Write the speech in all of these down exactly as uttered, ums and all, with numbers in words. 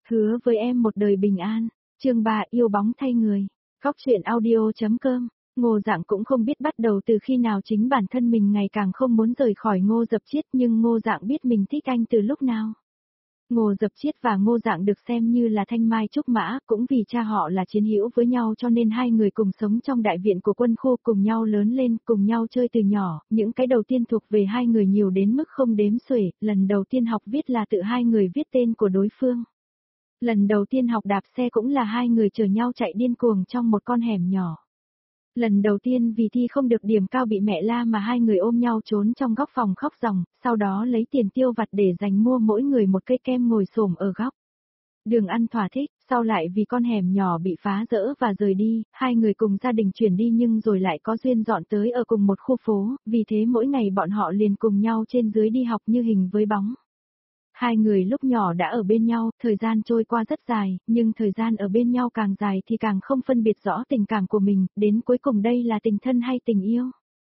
Hứa với em một đời bình an. Chương ba yêu bóng thay người. Góc truyện audio.com. Ngô Dạng cũng không biết bắt đầu từ khi nào chính bản thân mình ngày càng không muốn rời khỏi Ngô Dập Chiết, nhưng Ngô Dạng biết mình thích anh từ lúc nào. Ngô Dập Chiết và Ngô Dạng được xem như là thanh mai trúc mã, cũng vì cha họ là chiến hữu với nhau cho nên hai người cùng sống trong đại viện của quân khu, cùng nhau lớn lên, cùng nhau chơi từ nhỏ, những cái đầu tiên thuộc về hai người nhiều đến mức không đếm xuể, lần đầu tiên học viết là tự hai người viết tên của đối phương. Lần đầu tiên học đạp xe cũng là hai người chở nhau chạy điên cuồng trong một con hẻm nhỏ. Lần đầu tiên vì thi không được điểm cao bị mẹ la mà hai người ôm nhau trốn trong góc phòng khóc ròng, sau đó lấy tiền tiêu vặt để dành mua mỗi người một cây kem ngồi xổm ở góc đường ăn thỏa thích, sau lại vì con hẻm nhỏ bị phá rỡ và rời đi, hai người cùng gia đình chuyển đi nhưng rồi lại có duyên dọn tới ở cùng một khu phố, vì thế mỗi ngày bọn họ liền cùng nhau trên dưới đi học như hình với bóng. Hai người lúc nhỏ đã ở bên nhau, thời gian trôi qua rất dài, nhưng thời gian ở bên nhau càng dài thì càng không phân biệt rõ tình cảm của mình, đến cuối cùng đây là tình thân hay tình yêu.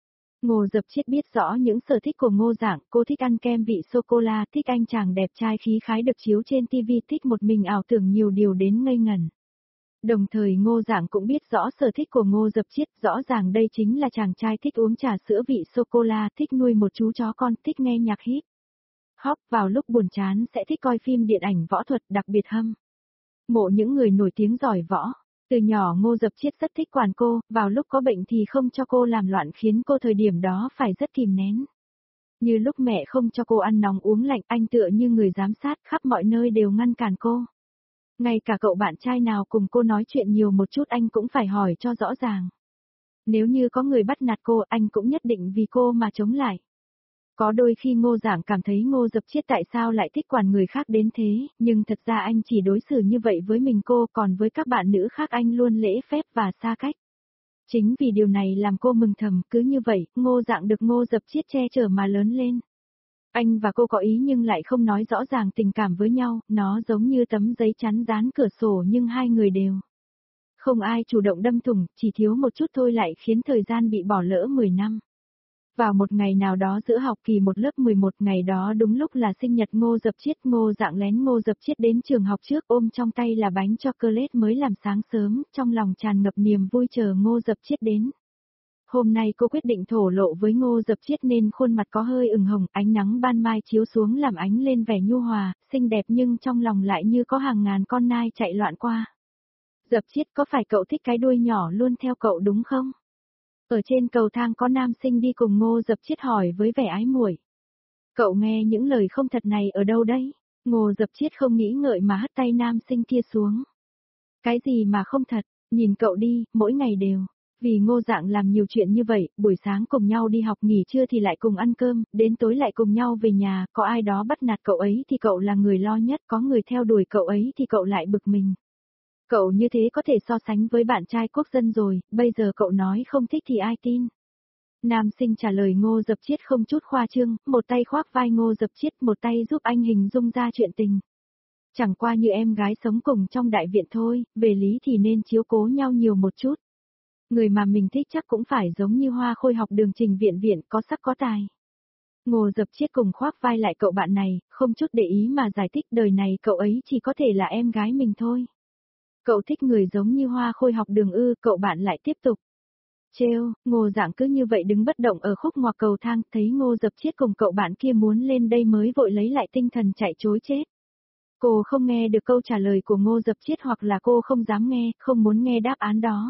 Ngô Dập Chiết biết rõ những sở thích của Ngô Dạng, cô thích ăn kem vị sô-cô-la, thích anh chàng đẹp trai khí khái được chiếu trên ti vi, thích một mình ảo tưởng nhiều điều đến ngây ngẩn. Đồng thời Ngô Dạng cũng biết rõ sở thích của Ngô Dập Chiết, rõ ràng đây chính là chàng trai thích uống trà sữa vị sô-cô-la, thích nuôi một chú chó con, thích nghe nhạc hip hop, vào lúc buồn chán sẽ thích coi phim điện ảnh võ thuật, đặc biệt hâm mộ những người nổi tiếng giỏi võ. Từ nhỏ Ngô Dập Chiết rất thích quản cô, vào lúc có bệnh thì không cho cô làm loạn khiến cô thời điểm đó phải rất kìm nén. Như lúc mẹ không cho cô ăn nóng uống lạnh, anh tựa như người giám sát, khắp mọi nơi đều ngăn cản cô. Ngay cả cậu bạn trai nào cùng cô nói chuyện nhiều một chút anh cũng phải hỏi cho rõ ràng. Nếu như có người bắt nạt cô, anh cũng nhất định vì cô mà chống lại. Có đôi khi Ngô Dạng cảm thấy Ngô Dập Chiết tại sao lại thích quản người khác đến thế, nhưng thật ra anh chỉ đối xử như vậy với mình cô, còn với các bạn nữ khác anh luôn lễ phép và xa cách. Chính vì điều này làm cô mừng thầm, cứ như vậy, Ngô Dạng được Ngô Dập Chiết che chở mà lớn lên. Anh và cô có ý nhưng lại không nói rõ ràng tình cảm với nhau, nó giống như tấm giấy chắn dán cửa sổ nhưng hai người đều không ai chủ động đâm thủng, chỉ thiếu một chút thôi lại khiến thời gian bị bỏ lỡ mười năm. Vào một ngày nào đó giữa học kỳ một lớp mười một, ngày đó đúng lúc là sinh nhật Ngô Dập Chiết, Ngô Dạng lén Ngô Dập Chiết đến trường học trước, ôm trong tay là bánh chocolate mới làm sáng sớm, trong lòng tràn ngập niềm vui chờ Ngô Dập Chiết đến. Hôm nay cô quyết định thổ lộ với Ngô Dập Chiết nên khuôn mặt có hơi ửng hồng, ánh nắng ban mai chiếu xuống làm ánh lên vẻ nhu hòa, xinh đẹp nhưng trong lòng lại như có hàng ngàn con nai chạy loạn qua. Dập Chiết, có phải cậu thích cái đuôi nhỏ luôn theo cậu đúng không? Ở trên cầu thang có nam sinh đi cùng, Ngô Dập Chiết hỏi với vẻ ái muội. Cậu nghe những lời không thật này ở đâu đấy? Ngô Dập Chiết không nghĩ ngợi mà hất tay nam sinh kia xuống. Cái gì mà không thật, nhìn cậu đi, mỗi ngày đều. Vì Ngô Dạng làm nhiều chuyện như vậy, buổi sáng cùng nhau đi học, nghỉ trưa thì lại cùng ăn cơm, đến tối lại cùng nhau về nhà, có ai đó bắt nạt cậu ấy thì cậu là người lo nhất, có người theo đuổi cậu ấy thì cậu lại bực mình. Cậu như thế có thể so sánh với bạn trai quốc dân rồi, bây giờ cậu nói không thích thì ai tin? Nam sinh trả lời Ngô Dập Chiết không chút khoa trương, một tay khoác vai Ngô Dập Chiết, một tay giúp anh hình dung ra chuyện tình. Chẳng qua như em gái sống cùng trong đại viện thôi, về lý thì nên chiếu cố nhau nhiều một chút. Người mà mình thích chắc cũng phải giống như Hoa Khôi học đường Trình Viện Viện, có sắc có tài. Ngô Dập Chiết cùng khoác vai lại cậu bạn này, không chút để ý mà giải thích đời này cậu ấy chỉ có thể là em gái mình thôi. Cậu thích người giống như Hoa Khôi học đường ư? Cậu bạn lại tiếp tục trêu. Ngô Dạng cứ như vậy đứng bất động ở khúc ngoặc cầu thang, thấy Ngô Dập Chiết cùng cậu bạn kia muốn lên đây mới vội lấy lại tinh thần chạy trối chết. Cô không nghe được câu trả lời của Ngô Dập Chiết, hoặc là cô không dám nghe, không muốn nghe đáp án đó.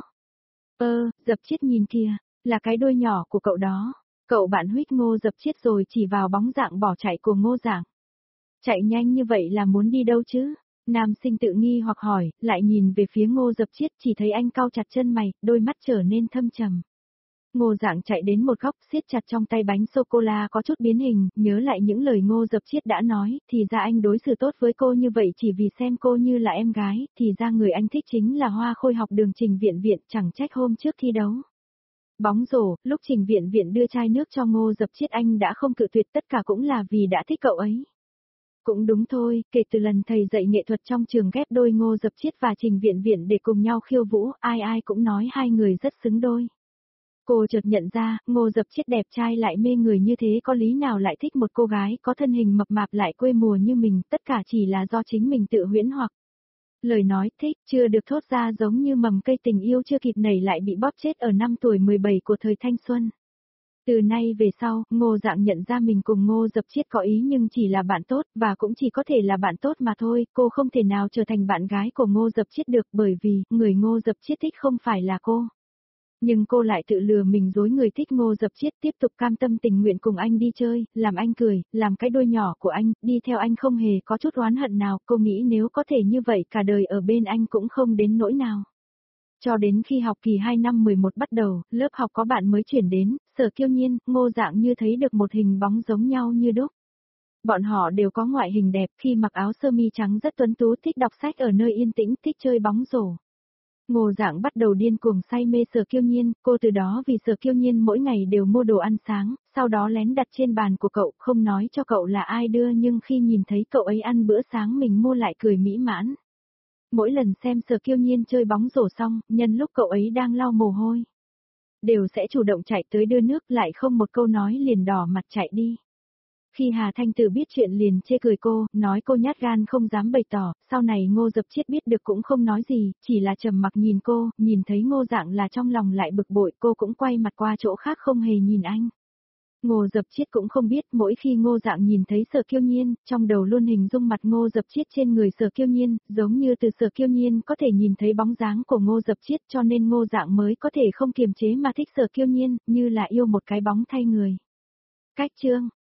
Ơ, Dập Chiết nhìn kìa, là cái đuôi nhỏ của cậu đó. Cậu bạn huých Ngô Dập Chiết rồi chỉ vào bóng dạng bỏ chạy của Ngô Dạng. Chạy nhanh như vậy là muốn đi đâu chứ? Nam sinh tự nghi hoặc hỏi, lại nhìn về phía Ngô Dập Chiết, chỉ thấy anh cau chặt chân mày, đôi mắt trở nên thâm trầm. Ngô Dạng chạy đến một góc, siết chặt trong tay bánh sô-cô-la có chút biến hình, nhớ lại những lời Ngô Dập Chiết đã nói, thì ra anh đối xử tốt với cô như vậy chỉ vì xem cô như là em gái, thì ra người anh thích chính là Hoa Khôi học đường Trình Viện Viện, chẳng trách hôm trước thi đấu bóng rổ, lúc Trình Viện Viện đưa chai nước cho Ngô Dập Chiết anh đã không cự tuyệt, tất cả cũng là vì đã thích cậu ấy. Cũng đúng thôi, kể từ lần thầy dạy nghệ thuật trong trường ghép đôi Ngô Dập Chiết và Trình Viện Viện để cùng nhau khiêu vũ, ai ai cũng nói hai người rất xứng đôi. Cô chợt nhận ra, Ngô Dập Chiết đẹp trai lại mê người như thế, có lý nào lại thích một cô gái có thân hình mập mạp lại quê mùa như mình, tất cả chỉ là do chính mình tự huyễn hoặc. Lời nói thích chưa được thốt ra giống như mầm cây tình yêu chưa kịp nảy lại bị bóp chết ở năm tuổi mười bảy của thời thanh xuân. Từ nay về sau, Ngô Dạng nhận ra mình cùng Ngô Dập Chiết có ý nhưng chỉ là bạn tốt, và cũng chỉ có thể là bạn tốt mà thôi, cô không thể nào trở thành bạn gái của Ngô Dập Chiết được bởi vì, người Ngô Dập Chiết thích không phải là cô. Nhưng cô lại tự lừa mình dối người thích Ngô Dập Chiết tiếp tục cam tâm tình nguyện cùng anh đi chơi, làm anh cười, làm cái đuôi nhỏ của anh, đi theo anh không hề có chút oán hận nào, cô nghĩ nếu có thể như vậy cả đời ở bên anh cũng không đến nỗi nào. Cho đến khi học kỳ hai năm mười một bắt đầu, lớp học có bạn mới chuyển đến, Sở Kiêu Nhiên, Ngô Dạng như thấy được một hình bóng giống nhau như đúc. Bọn họ đều có ngoại hình đẹp khi mặc áo sơ mi trắng rất tuấn tú, thích đọc sách ở nơi yên tĩnh, thích chơi bóng rổ. Ngô Dạng bắt đầu điên cuồng say mê Sở Kiêu Nhiên, cô từ đó vì Sở Kiêu Nhiên mỗi ngày đều mua đồ ăn sáng, sau đó lén đặt trên bàn của cậu, không nói cho cậu là ai đưa nhưng khi nhìn thấy cậu ấy ăn bữa sáng mình mua lại cười mỹ mãn. Mỗi lần xem Sở Kiêu Nhiên chơi bóng rổ xong, nhân lúc cậu ấy đang lau mồ hôi, đều sẽ chủ động chạy tới đưa nước lại không một câu nói liền đỏ mặt chạy đi. Khi Hà Thanh Tử biết chuyện liền chê cười cô, nói cô nhát gan không dám bày tỏ, sau này Ngô Dập Chiết biết được cũng không nói gì, chỉ là trầm mặc nhìn cô, nhìn thấy Ngô Dạng là trong lòng lại bực bội, cô cũng quay mặt qua chỗ khác không hề nhìn anh. Ngô Dập Chiết cũng không biết mỗi khi Ngô Dạng nhìn thấy Sở Kiêu Nhiên, trong đầu luôn hình dung mặt Ngô Dập Chiết trên người Sở Kiêu Nhiên, giống như từ Sở Kiêu Nhiên có thể nhìn thấy bóng dáng của Ngô Dập Chiết cho nên Ngô Dạng mới có thể không kiềm chế mà thích Sở Kiêu Nhiên, như là yêu một cái bóng thay người. Cách chương